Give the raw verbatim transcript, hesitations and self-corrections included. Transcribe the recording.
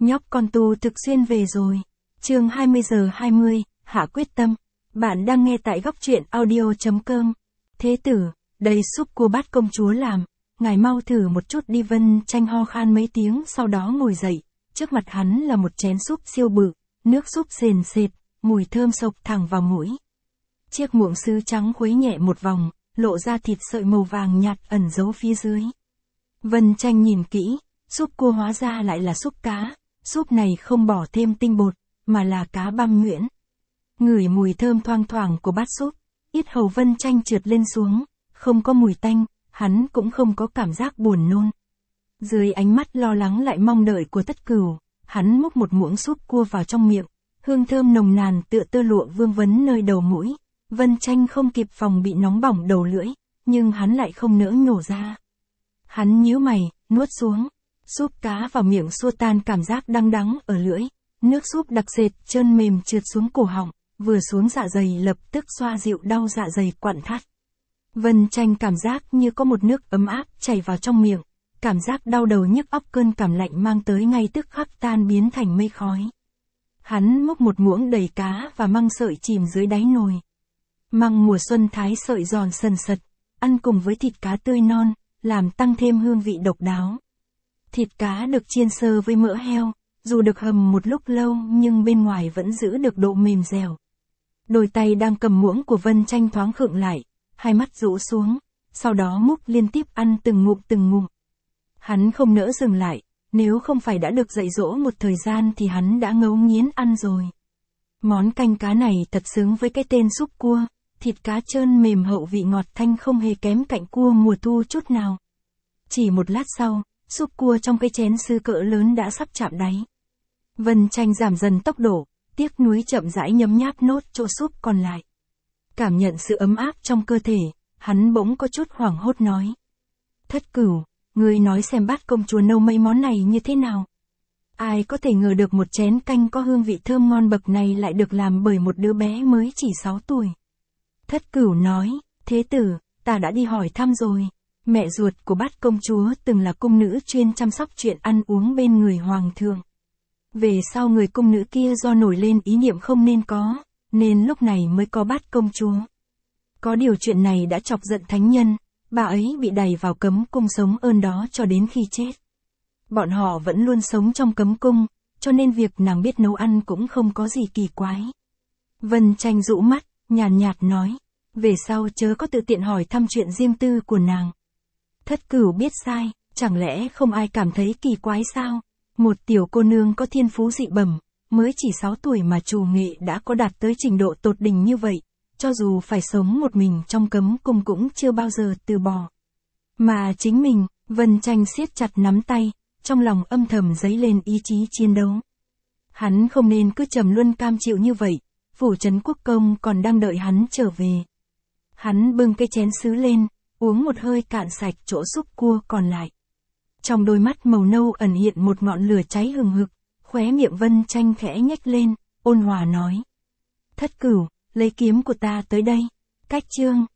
Nhóc con tu thực xuyên về rồi. Chương hai mươi giờ hai mươi, hạ quyết tâm. Bạn đang nghe tại góc truyện audio chấm com. Thế tử, đây súp cua bát công chúa làm, ngài mau thử một chút đi. Vân Tranh ho khan mấy tiếng sau đó ngồi dậy, trước mặt hắn là một chén súp siêu bự, nước súp sền sệt, mùi thơm sộc thẳng vào mũi. Chiếc muỗng sứ trắng khuấy nhẹ một vòng, lộ ra thịt sợi màu vàng nhạt ẩn giấu phía dưới. Vân Tranh nhìn kỹ, súp cua hóa ra lại là súp cá, súp này không bỏ thêm tinh bột, mà là cá băm nhuyễn. Ngửi mùi thơm thoang thoảng của bát súp, yết hầu Vân Tranh trượt lên xuống, không có mùi tanh, hắn cũng không có cảm giác buồn nôn. Dưới ánh mắt lo lắng lại mong đợi của Tất Cửu, hắn múc một muỗng súp cua vào trong miệng, hương thơm nồng nàn tựa tơ lụa vương vấn nơi đầu mũi. Vân Tranh không kịp phòng bị nóng bỏng đầu lưỡi, nhưng hắn lại không nỡ nhổ ra. Hắn nhíu mày, nuốt xuống. Súp cá vào miệng xua tan cảm giác đắng đắng ở lưỡi, nước súp đặc sệt trơn mềm trượt xuống cổ họng, vừa xuống dạ dày lập tức xoa dịu đau dạ dày quặn thắt. Vân Tranh cảm giác như có một nước ấm áp chảy vào trong miệng, cảm giác đau đầu nhức óc cơn cảm lạnh mang tới ngay tức khắc tan biến thành mây khói. Hắn múc một muỗng đầy cá và măng sợi chìm dưới đáy nồi. Măng mùa xuân thái sợi giòn sần sật, ăn cùng với thịt cá tươi non, làm tăng thêm hương vị độc đáo. Thịt cá được chiên sơ với mỡ heo, dù được hầm một lúc lâu nhưng bên ngoài vẫn giữ được độ mềm dẻo. Đôi tay đang cầm muỗng của Vân Tranh thoáng khựng lại, hai mắt rũ xuống, sau đó múc liên tiếp ăn từng ngụm từng ngụm. Hắn không nỡ dừng lại, nếu không phải đã được dạy dỗ một thời gian thì hắn đã ngấu nghiến ăn rồi. Món canh cá này thật xứng với cái tên súp cua, thịt cá trơn mềm hậu vị ngọt thanh không hề kém cạnh cua mùa thu chút nào. Chỉ một lát sau, súp cua trong cái chén sứ cỡ lớn đã sắp chạm đáy. Vân Tranh giảm dần tốc độ, tiếc nuối chậm rãi nhấm nháp nốt chỗ súp còn lại. Cảm nhận sự ấm áp trong cơ thể, hắn bỗng có chút hoảng hốt nói. Thất Cửu, ngươi nói xem bát công chúa nấu mấy món này như thế nào? Ai có thể ngờ được một chén canh có hương vị thơm ngon bậc này lại được làm bởi một đứa bé mới chỉ sáu tuổi. Thất Cửu nói, thế tử, ta đã đi hỏi thăm rồi. Mẹ ruột của bát công chúa từng là cung nữ chuyên chăm sóc chuyện ăn uống bên người hoàng thượng. Về sau người cung nữ kia do nổi lên ý niệm không nên có, nên lúc này mới có bát công chúa. Có điều chuyện này đã chọc giận thánh nhân, bà ấy bị đày vào cấm cung sống ơn đó cho đến khi chết. Bọn họ vẫn luôn sống trong cấm cung, cho nên việc nàng biết nấu ăn cũng không có gì kỳ quái. Vân Tranh rũ mắt, nhàn nhạt nói, về sau chớ có tự tiện hỏi thăm chuyện riêng tư của nàng. Thất Cửu biết sai, chẳng lẽ không ai cảm thấy kỳ quái sao? Một tiểu cô nương có thiên phú dị bẩm, mới chỉ sáu tuổi mà trù nghệ đã có đạt tới trình độ tột đỉnh như vậy, cho dù phải sống một mình trong cấm cung cũng chưa bao giờ từ bỏ. Mà chính mình, Vân Tranh siết chặt nắm tay, trong lòng âm thầm dấy lên ý chí chiến đấu. Hắn không nên cứ trầm luân cam chịu như vậy, phủ trấn quốc công còn đang đợi hắn trở về. Hắn bưng cái chén sứ lên, uống một hơi cạn sạch chỗ súp cua còn lại. Trong đôi mắt màu nâu ẩn hiện một ngọn lửa cháy hừng hực, khóe miệng Vân Tranh khẽ nhếch lên, ôn hòa nói. Thất Cửu, lấy kiếm của ta tới đây. Cách chương,